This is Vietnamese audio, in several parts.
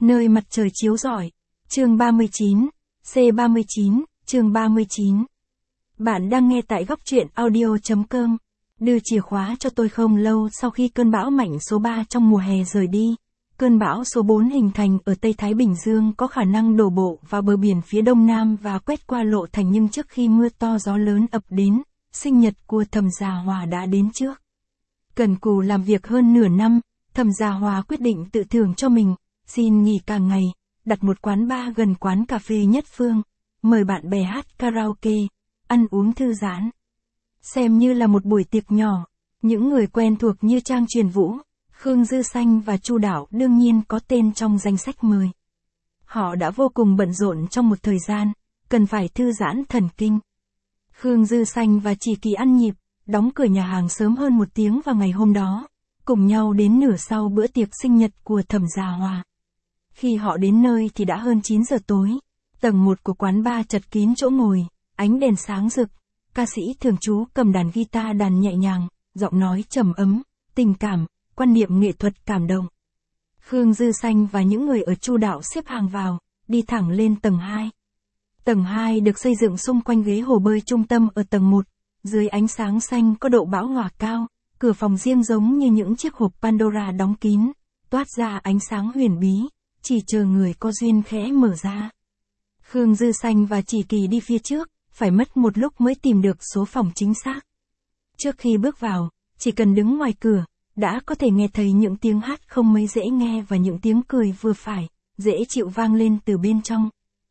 Nơi mặt trời chiếu rọi. Chương 39, C39, chương 39. Bạn đang nghe tại góc truyện audio.com. Đưa chìa khóa cho tôi. Không lâu sau khi cơn bão mạnh số 3 trong mùa hè rời đi, cơn bão số 4 hình thành ở Tây Thái Bình Dương có khả năng đổ bộ vào bờ biển phía đông nam và quét qua Lộ Thành, nhưng trước khi mưa to gió lớn ập đến, sinh nhật của Thẩm Gia Hòa đã đến trước. Cần cù làm việc hơn nửa năm, Thẩm Gia Hòa quyết định tự thưởng cho mình, xin nghỉ cả ngày, đặt một quán bar gần quán cà phê Nhất Phương, mời bạn bè hát karaoke, ăn uống thư giãn. Xem như là một buổi tiệc nhỏ, những người quen thuộc như Trang Truyền Vũ, Khương Dư Xanh và Chu Đảo đương nhiên có tên trong danh sách mời. Họ đã vô cùng bận rộn trong một thời gian, cần phải thư giãn thần kinh. Khương Dư Xanh và Chỉ Kỳ ăn nhịp, đóng cửa nhà hàng sớm hơn một tiếng vào ngày hôm đó, cùng nhau đến nửa sau bữa tiệc sinh nhật của Thẩm Gia Hòa. Khi họ đến nơi thì đã hơn 9 giờ tối, tầng 1 của quán bar chật kín chỗ ngồi, ánh đèn sáng rực, ca sĩ thường trú cầm đàn guitar đàn nhẹ nhàng, giọng nói trầm ấm, tình cảm, quan niệm nghệ thuật cảm động. Khương Dư Xanh và những người ở Chu Đảo xếp hàng vào, đi thẳng lên tầng 2. Tầng 2 được xây dựng xung quanh ghế hồ bơi trung tâm ở tầng 1, dưới ánh sáng xanh có độ bão hòa cao, cửa phòng riêng giống như những chiếc hộp Pandora đóng kín, toát ra ánh sáng huyền bí, chỉ chờ người có duyên khẽ mở ra. Khương Dư Xanh và Chỉ Kỳ đi phía trước, phải mất một lúc mới tìm được số phòng chính xác. Trước khi bước vào, chỉ cần đứng ngoài cửa, đã có thể nghe thấy những tiếng hát không mấy dễ nghe và những tiếng cười vừa phải, dễ chịu vang lên từ bên trong.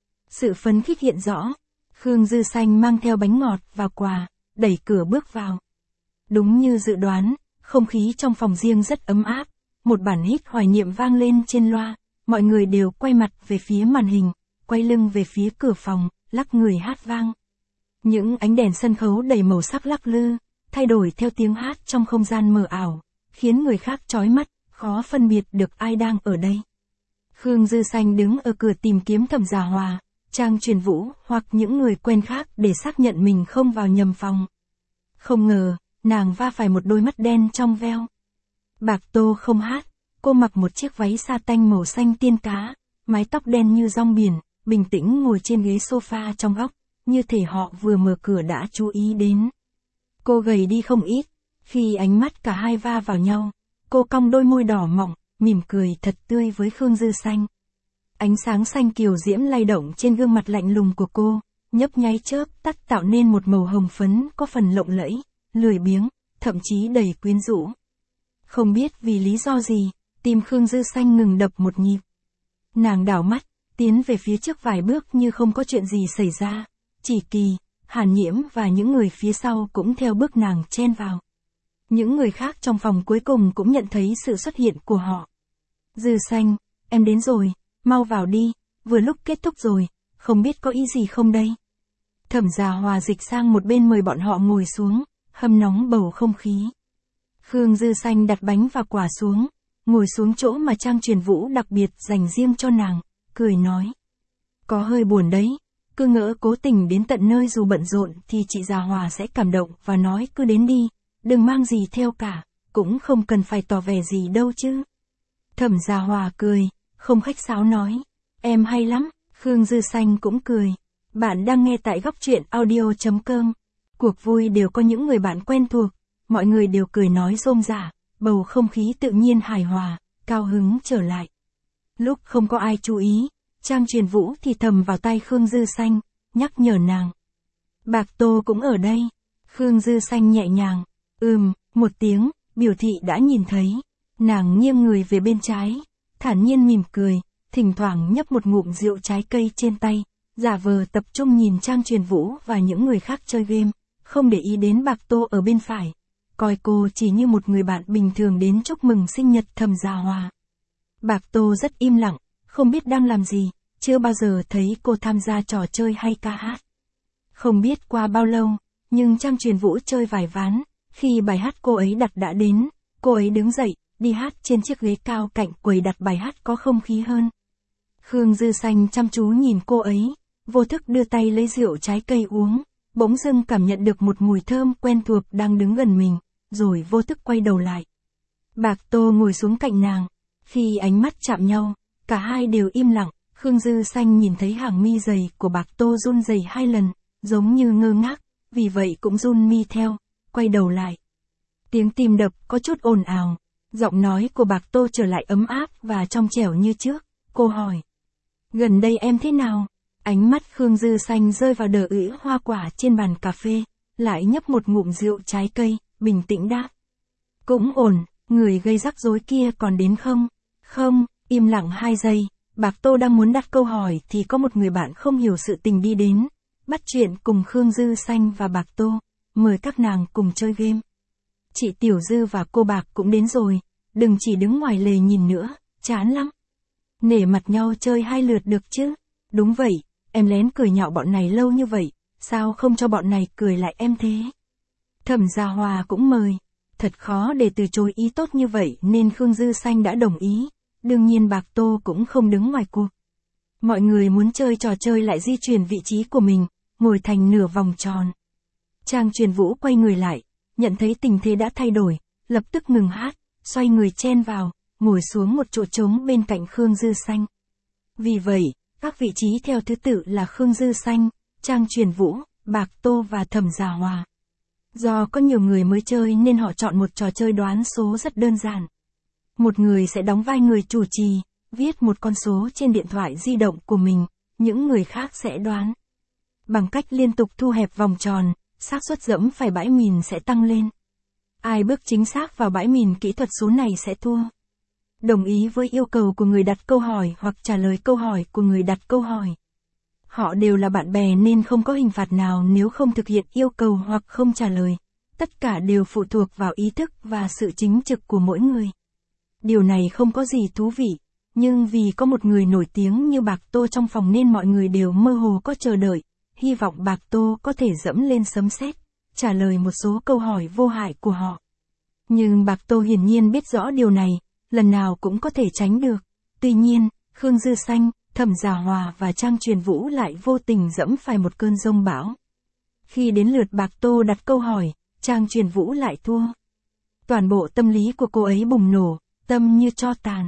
Sự phấn khích hiện rõ. Khương Dư Xanh mang theo bánh ngọt và quà, đẩy cửa bước vào. Đúng như dự đoán, không khí trong phòng riêng rất ấm áp, một bản hit hoài niệm vang lên trên loa, mọi người đều quay mặt về phía màn hình, quay lưng về phía cửa phòng, lắc người hát vang. Những ánh đèn sân khấu đầy màu sắc lắc lư, thay đổi theo tiếng hát trong không gian mờ ảo, khiến người khác chói mắt, khó phân biệt được ai đang ở đây. Khương Dư Xanh đứng ở cửa tìm kiếm Thẩm Gia Hòa, Trang Truyền Vũ hoặc những người quen khác để xác nhận mình không vào nhầm phòng. Không ngờ, nàng va phải một đôi mắt đen trong veo. Bạc Tô không hát, cô mặc một chiếc váy sa tanh màu xanh tiên cá, mái tóc đen như rong biển, bình tĩnh ngồi trên ghế sofa trong góc, như thể họ vừa mở cửa đã chú ý đến. Cô gầy đi không ít, khi ánh mắt cả hai va vào nhau, cô cong đôi môi đỏ mọng, mỉm cười thật tươi với Khương Dư Xanh. Ánh sáng xanh kiều diễm lay động trên gương mặt lạnh lùng của cô, nhấp nháy chớp tắt tạo nên một màu hồng phấn có phần lộng lẫy, lười biếng, thậm chí đầy quyến rũ. Không biết vì lý do gì, tim Khương Dư Xanh ngừng đập một nhịp. Nàng đảo mắt, tiến về phía trước vài bước như không có chuyện gì xảy ra. Chỉ Kỳ, Hàn Nhiễm và những người phía sau cũng theo bước nàng chen vào. Những người khác trong phòng cuối cùng cũng nhận thấy sự xuất hiện của họ. Dư Xanh, em đến rồi, mau vào đi, vừa lúc kết thúc rồi, không biết có ý gì không đây? Thẩm Gia Hòa dịch sang một bên mời bọn họ ngồi xuống, hâm nóng bầu không khí. Khương Dư Xanh đặt bánh và quả xuống, ngồi xuống chỗ mà Trang Truyền Vũ đặc biệt dành riêng cho nàng, cười nói. Có hơi buồn đấy, cứ ngỡ cố tình đến tận nơi dù bận rộn thì chị Gia Hòa sẽ cảm động và nói cứ đến đi, đừng mang gì theo cả, cũng không cần phải tỏ vẻ gì đâu chứ. Thẩm Gia Hòa cười, không khách sáo nói, em hay lắm. Khương Dư Xanh cũng cười. Bạn đang nghe tại góc truyện audio.com. Cuộc vui đều có những người bạn quen thuộc, mọi người đều cười nói rôm rả, bầu không khí tự nhiên hài hòa, cao hứng trở lại. Lúc không có ai chú ý, Trang Truyền Vũ thì thầm vào tai Khương Dư Xanh, nhắc nhở nàng. Bạc Tô cũng ở đây. Khương Dư Xanh nhẹ nhàng, một tiếng, biểu thị đã nhìn thấy. Nàng nghiêng người về bên trái, thản nhiên mỉm cười, thỉnh thoảng nhấp một ngụm rượu trái cây trên tay, giả vờ tập trung nhìn Trang Truyền Vũ và những người khác chơi game, không để ý đến Bạc Tô ở bên phải, coi cô chỉ như một người bạn bình thường đến chúc mừng sinh nhật Thẩm Gia Hòa. Bạc Tô rất im lặng, không biết đang làm gì, chưa bao giờ thấy cô tham gia trò chơi hay ca hát. Không biết qua bao lâu, nhưng Trang Truyền Vũ chơi vài ván, khi bài hát cô ấy đặt đã đến, cô ấy đứng dậy, đi hát trên chiếc ghế cao cạnh quầy đặt bài hát có không khí hơn. Khương Dư Xanh chăm chú nhìn cô ấy, vô thức đưa tay lấy rượu trái cây uống, bỗng dưng cảm nhận được một mùi thơm quen thuộc đang đứng gần mình, rồi vô thức quay đầu lại. Bạc Tô ngồi xuống cạnh nàng, khi ánh mắt chạm nhau, Cả hai đều im lặng, Khương Dư Xanh nhìn thấy hàng mi dày của Bạc Tô run rẩy 2 lần, giống như ngơ ngác, vì vậy cũng run mi theo, quay đầu lại. Tiếng tim đập có chút ồn ào, giọng nói của Bạc Tô trở lại ấm áp và trong trẻo như trước, cô hỏi. Gần đây em thế nào? Ánh mắt Khương Dư Xanh rơi vào đờ ứ hoa quả trên bàn cà phê, lại nhấp một ngụm rượu trái cây, bình tĩnh đáp. Cũng ổn, người gây rắc rối kia còn đến không? Không, im lặng 2 giây, Bạc Tô đang muốn đặt câu hỏi thì có một người bạn không hiểu sự tình đi đến, bắt chuyện cùng Khương Dư Xanh và Bạc Tô, mời các nàng cùng chơi game. Chị Tiểu Dư và cô Bạc cũng đến rồi, đừng chỉ đứng ngoài lề nhìn nữa, chán lắm. Nể mặt nhau chơi 2 lượt được chứ? Đúng vậy, em lén cười nhạo bọn này lâu như vậy, sao không cho bọn này cười lại em thế? Thẩm Gia Hòa cũng mời, thật khó để từ chối ý tốt như vậy nên Khương Dư Xanh đã đồng ý, đương nhiên Bạc Tô cũng không đứng ngoài cuộc. Mọi người muốn chơi trò chơi lại di chuyển vị trí của mình, ngồi thành nửa vòng tròn. Trang Truyền Vũ quay người lại, nhận thấy tình thế đã thay đổi, lập tức ngừng hát, xoay người chen vào, ngồi xuống một chỗ trống bên cạnh Khương Dư Xanh. Vì vậy, các vị trí theo thứ tự là Khương Dư Xanh, Trang Truyền Vũ, Bạc Tô và Thẩm Gia Hòa. Do có nhiều người mới chơi nên họ chọn một trò chơi đoán số rất đơn giản. Một người sẽ đóng vai người chủ trì, viết một con số trên điện thoại di động của mình, những người khác sẽ đoán. Bằng cách liên tục thu hẹp vòng tròn, xác suất dẫm phải bãi mìn sẽ tăng lên. Ai bước chính xác vào bãi mìn kỹ thuật số này sẽ thua. Đồng ý với yêu cầu của người đặt câu hỏi hoặc trả lời câu hỏi của người đặt câu hỏi. Họ đều là bạn bè nên không có hình phạt nào nếu không thực hiện yêu cầu hoặc không trả lời. Tất cả đều phụ thuộc vào ý thức và sự chính trực của mỗi người. Điều này không có gì thú vị, nhưng vì có một người nổi tiếng như Bạc Tô trong phòng nên mọi người đều mơ hồ có chờ đợi, hy vọng Bạc Tô có thể dẫm lên sấm sét, trả lời một số câu hỏi vô hại của họ. Nhưng Bạc Tô hiển nhiên biết rõ điều này, lần nào cũng có thể tránh được. Tuy nhiên, Khương Dư Xanh, Thẩm Gia Hòa và Trang Truyền Vũ lại vô tình dẫm phải một cơn giông bão. Khi đến lượt Bạc Tô đặt câu hỏi, Trang Truyền Vũ lại thua. Toàn bộ tâm lý của cô ấy bùng nổ, tâm như tro tàn.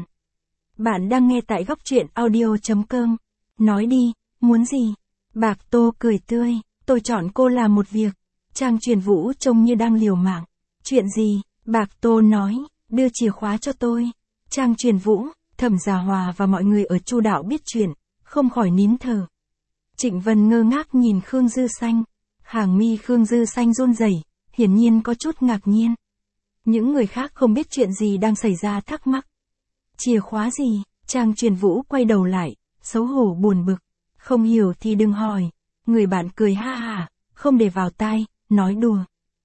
Bạn đang nghe tại góc truyện audio.com. Nói đi, muốn gì? Bạc Tô cười tươi, tôi chọn cô làm một việc. Trang Truyền Vũ trông như đang liều mạng. Chuyện gì? Bạc Tô nói, đưa chìa khóa cho tôi. Trang Truyền Vũ, Thẩm Gia Hòa và mọi người ở Chu Đạo biết chuyện, không khỏi nín thở. Trịnh Vân ngơ ngác nhìn Khương Dư Xanh. Hàng mi Khương Dư Xanh run rẩy, hiển nhiên có chút ngạc nhiên. Những người khác không biết chuyện gì đang xảy ra thắc mắc. Chìa khóa gì? Trang Truyền Vũ quay đầu lại, xấu hổ buồn bực. Không hiểu thì đừng hỏi. Người bạn cười ha hả, không để vào tai, nói đùa.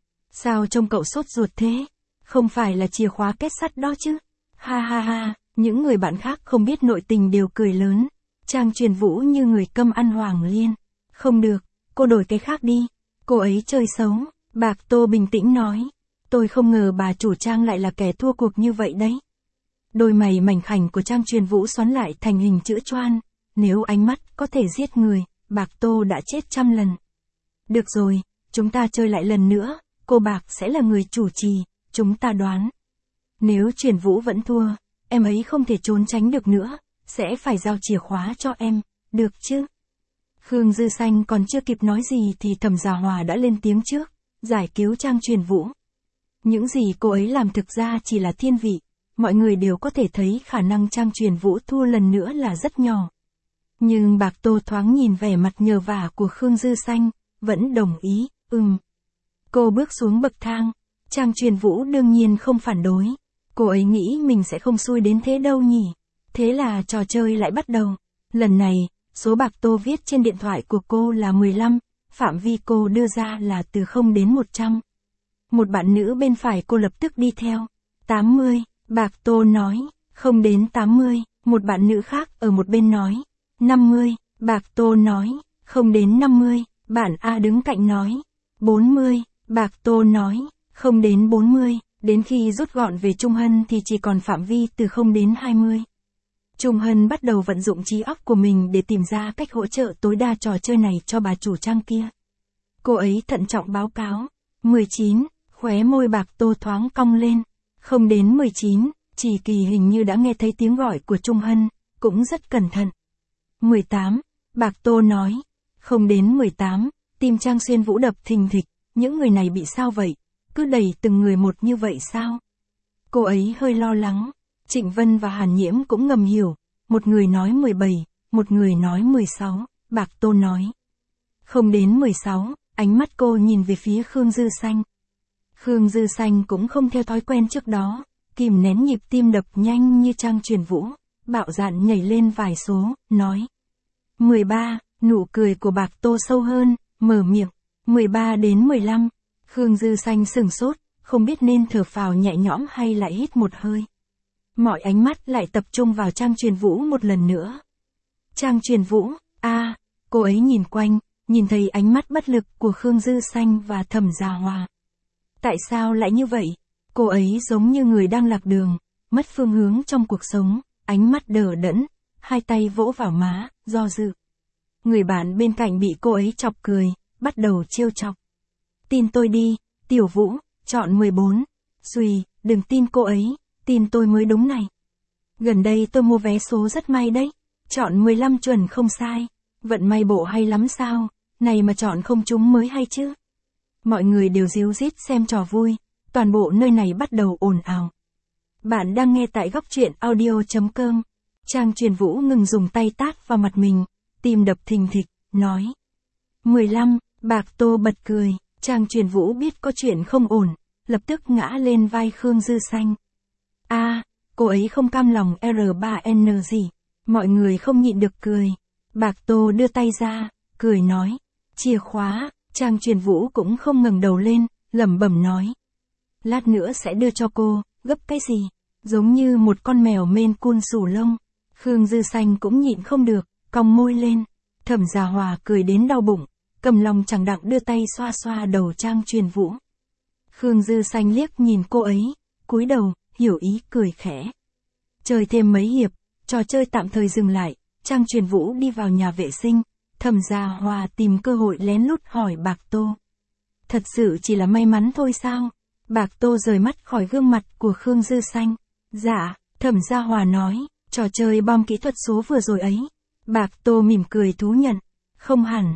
Sao trông cậu sốt ruột thế? Không phải là chìa khóa kết sắt đó chứ? Ha ha ha, những người bạn khác không biết nội tình đều cười lớn. Trang Truyền Vũ như người câm ăn hoàng liên. Không được, cô đổi cái khác đi. Cô ấy chơi xấu. Bạc Tô bình tĩnh nói. Tôi không ngờ bà chủ Trang lại là kẻ thua cuộc như vậy đấy. Đôi mày mảnh khảnh của Trang Truyền Vũ xoắn lại thành hình chữ choan. Nếu ánh mắt có thể giết người, Bạc Tô đã chết 100 lần. Được rồi, chúng ta chơi lại lần nữa, cô Bạc sẽ là người chủ trì, chúng ta đoán. Nếu Truyền Vũ vẫn thua, em ấy không thể trốn tránh được nữa, sẽ phải giao chìa khóa cho em, được chứ? Khương Dư Xanh còn chưa kịp nói gì thì Thẩm Gia Hòa đã lên tiếng trước, giải cứu Trang Truyền Vũ. Những gì cô ấy làm thực ra chỉ là thiên vị, mọi người đều có thể thấy khả năng Trang Truyền Vũ thua lần nữa là rất nhỏ. Nhưng Bạc Tô thoáng nhìn vẻ mặt nhờ vả của Khương Dư Xanh, vẫn đồng ý, Cô bước xuống bậc thang, Trang Truyền Vũ đương nhiên không phản đối. Cô ấy nghĩ mình sẽ không xui đến thế đâu nhỉ. Thế là trò chơi lại bắt đầu. Lần này, số Bạc Tô viết trên điện thoại của cô là 15, phạm vi cô đưa ra là từ 0 đến 100. Một bạn nữ bên phải cô lập tức đi theo. 80, Bạc Tô nói, 0 đến 80, một bạn nữ khác ở một bên nói. 50, Bạc Tô nói, 0 đến 50, bạn A đứng cạnh nói. 40, Bạc Tô nói, 0 đến 40, đến khi rút gọn về Trung Hân thì chỉ còn phạm vi từ 0 đến 20. Trung Hân bắt đầu vận dụng trí óc của mình để tìm ra cách hỗ trợ tối đa trò chơi này cho bà chủ Trang kia. Cô ấy thận trọng báo cáo, 19, khóe môi Bạc Tô thoáng cong lên, 0 đến 19, Chỉ Kỳ hình như đã nghe thấy tiếng gọi của Trung Hân, cũng rất cẩn thận. 18. Bạc Tô nói. Không đến 18, tim Trang Xuyên Vũ đập thình thịch, những người này bị sao vậy? Cứ đẩy từng người một như vậy sao? Cô ấy hơi lo lắng. Trịnh Vân và Hàn Nhiễm cũng ngầm hiểu. Một người nói 17, một người nói 16, Bạc Tô nói. Không đến 16, ánh mắt cô nhìn về phía Khương Dư Xanh. Khương Dư Xanh cũng không theo thói quen trước đó, kìm nén nhịp tim đập nhanh như Trang Truyền Vũ, bạo dạn nhảy lên vài số, nói. 13, nụ cười của Bạc Tô sâu hơn, mở miệng. 13 đến 15, Khương Dư Xanh sửng sốt, không biết nên thở phào nhẹ nhõm hay lại hít một hơi. Mọi ánh mắt lại tập trung vào Trang Truyền Vũ một lần nữa. Trang Truyền Vũ, cô ấy nhìn quanh, nhìn thấy ánh mắt bất lực của Khương Dư Xanh và Thẩm Gia Hòa. Tại sao lại như vậy? Cô ấy giống như người đang lạc đường, mất phương hướng trong cuộc sống, ánh mắt đờ đẫn, hai tay vỗ vào má, do dự. Người bạn bên cạnh bị cô ấy chọc cười, bắt đầu trêu chọc. Tin tôi đi, Tiểu Vũ, chọn 14. Xùi, đừng tin cô ấy, tin tôi mới đúng này. Gần đây tôi mua vé số rất may đấy, chọn 15 chuẩn không sai. Vận may bộ hay lắm sao, này mà chọn không trúng mới hay chứ. Mọi người đều ríu rít xem trò vui, toàn bộ nơi này bắt đầu ồn ào. Bạn đang nghe tại góc truyện audio.com. Trang Truyền Vũ ngừng dùng tay tát vào mặt mình, tim đập thình thịch, nói. 15, Bạc Tô bật cười, Trang Truyền Vũ biết có chuyện không ổn, lập tức ngã lên vai Khương Dư Xanh. Cô ấy không cam lòng R3N gì, mọi người không nhịn được cười. Bạc Tô đưa tay ra, cười nói. Chìa khóa, Trang Truyền Vũ cũng không ngẩng đầu lên, lẩm bẩm nói. Lát nữa sẽ đưa cho cô, gấp cái gì? Giống như một con mèo Maine Coon xù lông. Khương Dư Xanh cũng nhịn không được, cong môi lên. Thẩm Gia Hòa cười đến đau bụng, cầm lòng chẳng đặng đưa tay xoa xoa đầu Trang Truyền Vũ. Khương Dư Xanh liếc nhìn cô ấy, cúi đầu, hiểu ý cười khẽ. Chơi thêm mấy hiệp, trò chơi tạm thời dừng lại, Trang Truyền Vũ đi vào nhà vệ sinh, Thẩm Gia Hòa tìm cơ hội lén lút hỏi Bạc Tô. Thật sự chỉ là may mắn thôi sao? Bạc Tô rời mắt khỏi gương mặt của Khương Dư Xanh. Dạ, Thẩm Gia Hòa nói, trò chơi bom kỹ thuật số vừa rồi ấy. Bạc Tô mỉm cười thú nhận. Không hẳn,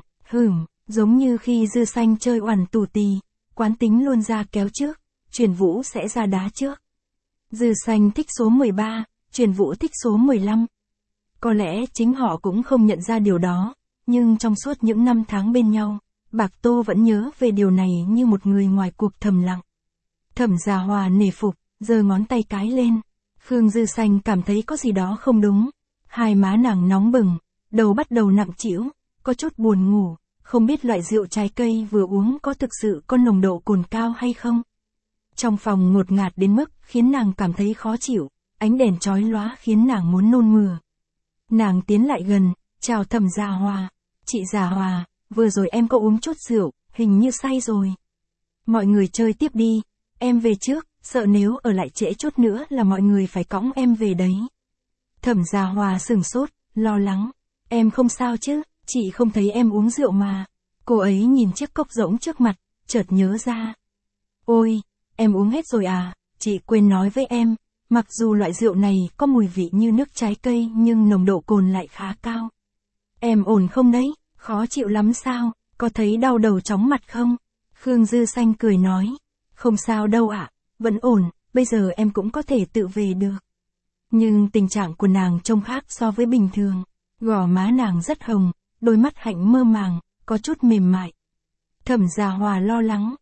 giống như khi Dư Xanh chơi oằn tù tì, quán tính luôn ra kéo trước, Truyền Vũ sẽ ra đá trước. Dư Xanh thích số 13, Truyền Vũ thích số 15. Có lẽ chính họ cũng không nhận ra điều đó, nhưng trong suốt những năm tháng bên nhau, Bạc Tô vẫn nhớ về điều này như một người ngoài cuộc thầm lặng. Thẩm Gia Hòa nể phục, giơ ngón tay cái lên. Khương Dư Xanh cảm thấy có gì đó không đúng. Hai má nàng nóng bừng, đầu bắt đầu nặng trĩu, có chút buồn ngủ, không biết loại rượu trái cây vừa uống có thực sự có nồng độ cồn cao hay không. Trong phòng ngột ngạt đến mức khiến nàng cảm thấy khó chịu, ánh đèn chói lóa khiến nàng muốn nôn mửa. Nàng tiến lại gần, chào Thẩm Gia Hòa. Chị Gia Hòa, vừa rồi em có uống chút rượu, hình như say rồi. Mọi người chơi tiếp đi, em về trước, sợ nếu ở lại trễ chút nữa là mọi người phải cõng em về đấy. Thẩm Gia Hòa sửng sốt, lo lắng. Em không sao chứ, chị không thấy em uống rượu mà. Cô ấy nhìn chiếc cốc rỗng trước mặt, chợt nhớ ra. Ôi, em uống hết rồi à, chị quên nói với em, mặc dù loại rượu này có mùi vị như nước trái cây nhưng nồng độ cồn lại khá cao. Em ổn không đấy, khó chịu lắm sao, có thấy đau đầu chóng mặt không? Khương Dư Xanh cười nói. Không sao đâu ạ, vẫn ổn, bây giờ em cũng có thể tự về được. Nhưng tình trạng của nàng trông khác so với bình thường. Gò má nàng rất hồng, đôi mắt hạnh mơ màng, có chút mềm mại. Thẩm Gia Hòa lo lắng.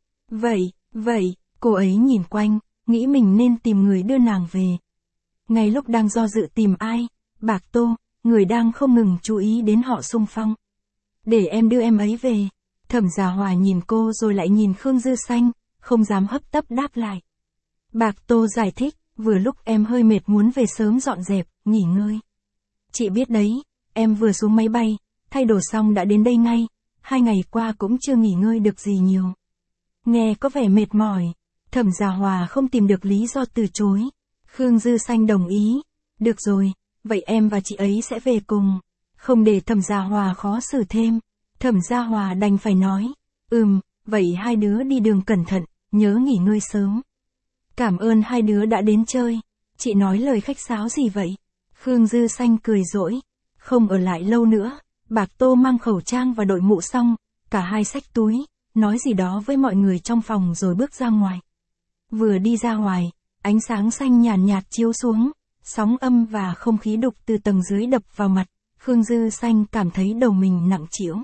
Vậy, cô ấy nhìn quanh, nghĩ mình nên tìm người đưa nàng về. Ngay lúc đang do dự tìm ai, Bạc Tô, người đang không ngừng chú ý đến họ xung phong. Để em đưa em ấy về. Thẩm Gia Hòa nhìn cô rồi lại nhìn Khương Dư Xanh, không dám hấp tấp đáp lại. Bạc Tô giải thích, vừa lúc em hơi mệt muốn về sớm dọn dẹp, nghỉ ngơi. Chị biết đấy, em vừa xuống máy bay, thay đồ xong đã đến đây ngay, 2 ngày qua cũng chưa nghỉ ngơi được gì nhiều. Nghe có vẻ mệt mỏi, Thẩm Gia Hòa không tìm được lý do từ chối. Khương Dư Xanh đồng ý, được rồi, vậy em và chị ấy sẽ về cùng. Không để Thẩm Gia Hòa khó xử thêm, Thẩm Gia Hòa đành phải nói, vậy hai đứa đi đường cẩn thận, nhớ nghỉ ngơi sớm. Cảm ơn hai đứa đã đến chơi, chị nói lời khách sáo gì vậy? Khương Dư Xanh cười dỗi. Không ở lại lâu nữa, Bạc Tô mang khẩu trang và đội mũ xong, cả hai xách túi, nói gì đó với mọi người trong phòng rồi bước ra ngoài. Vừa đi ra ngoài, ánh sáng xanh nhàn nhạt chiếu xuống, sóng âm và không khí đục từ tầng dưới đập vào mặt, Khương Dư Xanh cảm thấy đầu mình nặng trĩu.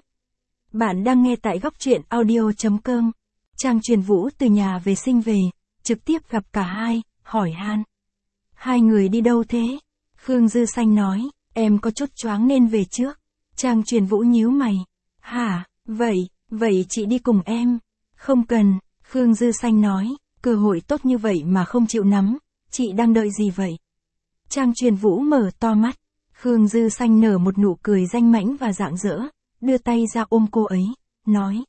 Bạn đang nghe tại góc truyện audio.com. Trang Truyền Vũ từ nhà vệ sinh về, trực tiếp gặp cả hai, hỏi han. Hai người đi đâu thế? Khương Dư Xanh nói, em có chút choáng nên về trước. Trang Truyền Vũ nhíu mày. Hả, vậy chị đi cùng em. Không cần, Khương Dư Xanh nói, cơ hội tốt như vậy mà không chịu nắm, chị đang đợi gì vậy? Trang Truyền Vũ mở to mắt. Khương Dư Xanh nở một nụ cười danh mãnh và rạng rỡ, đưa tay ra ôm cô ấy, nói.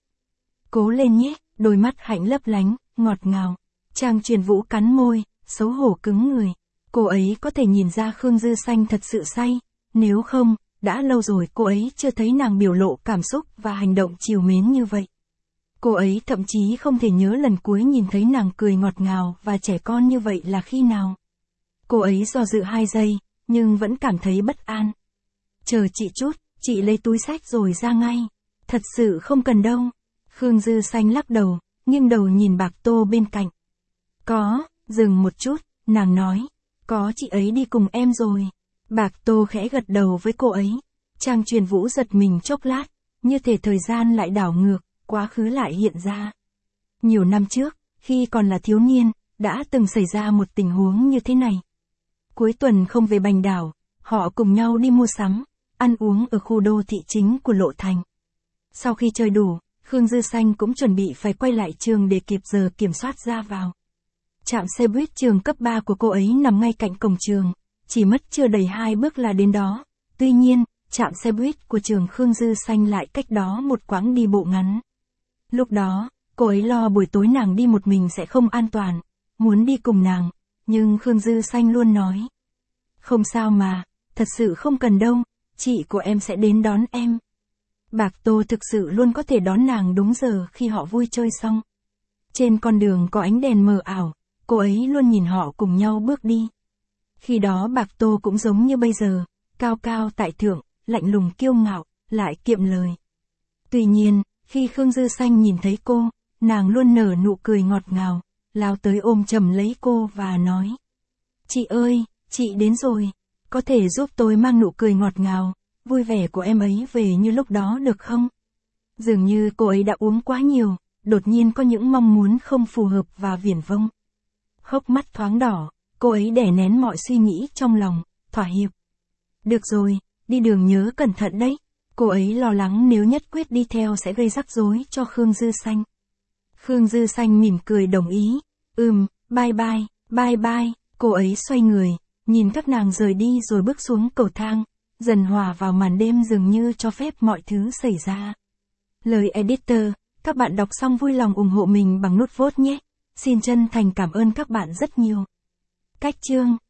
Cố lên nhé, đôi mắt hạnh lấp lánh, ngọt ngào. Trang Truyền Vũ cắn môi, xấu hổ cứng người. Cô ấy có thể nhìn ra Khương Dư Xanh thật sự say, nếu không, đã lâu rồi cô ấy chưa thấy nàng biểu lộ cảm xúc và hành động trìu mến như vậy. Cô ấy thậm chí không thể nhớ lần cuối nhìn thấy nàng cười ngọt ngào và trẻ con như vậy là khi nào. Cô ấy do dự 2 giây, nhưng vẫn cảm thấy bất an. Chờ chị chút, chị lấy túi xách rồi ra ngay. Thật sự không cần đâu. Khương Dư Xanh lắc đầu, nghiêng đầu nhìn Bạc Tô bên cạnh. Có, dừng một chút, nàng nói. Có, chị ấy đi cùng em rồi. Bạc Tô khẽ gật đầu với cô ấy. Trang Truyền Vũ giật mình chốc lát, như thể thời gian lại đảo ngược, quá khứ lại hiện ra. Nhiều năm trước, khi còn là thiếu niên, đã từng xảy ra một tình huống như thế này. Cuối tuần không về Bành Đảo, họ cùng nhau đi mua sắm, ăn uống ở khu đô thị chính của Lộ Thành. Sau khi chơi đủ, Khương Dư Xanh cũng chuẩn bị phải quay lại trường để kịp giờ kiểm soát ra vào. Trạm xe buýt trường cấp 3 của cô ấy nằm ngay cạnh cổng trường, chỉ mất chưa đầy 2 bước là đến đó. Tuy nhiên, trạm xe buýt của trường Khương Dư Xanh lại cách đó một quãng đi bộ ngắn. Lúc đó, cô ấy lo buổi tối nàng đi một mình sẽ không an toàn, muốn đi cùng nàng, nhưng Khương Dư Xanh luôn nói. Không sao mà, thật sự không cần đâu, chị của em sẽ đến đón em. Bạc Tô thực sự luôn có thể đón nàng đúng giờ khi họ vui chơi xong. Trên con đường có ánh đèn mờ ảo, cô ấy luôn nhìn họ cùng nhau bước đi. Khi đó Bạc Tô cũng giống như bây giờ, cao cao tại thượng, lạnh lùng kiêu ngạo, lại kiệm lời. Tuy nhiên, khi Khương Dư Xanh nhìn thấy cô, nàng luôn nở nụ cười ngọt ngào, lao tới ôm chầm lấy cô và nói. Chị ơi, chị đến rồi, có thể giúp tôi mang nụ cười ngọt ngào, vui vẻ của em ấy về như lúc đó được không? Dường như cô ấy đã uống quá nhiều, đột nhiên có những mong muốn không phù hợp và viển vông. Hốc mắt thoáng đỏ, cô ấy đè nén mọi suy nghĩ trong lòng, thỏa hiệp. Được rồi, đi đường nhớ cẩn thận đấy. Cô ấy lo lắng nếu nhất quyết đi theo sẽ gây rắc rối cho Khương Dư Xanh. Khương Dư Xanh mỉm cười đồng ý. Bye bye. Cô ấy xoay người, nhìn các nàng rời đi rồi bước xuống cầu thang, dần hòa vào màn đêm dường như cho phép mọi thứ xảy ra. Lời editor, các bạn đọc xong vui lòng ủng hộ mình bằng nút vote nhé. Xin chân thành cảm ơn các bạn rất nhiều. Cách chương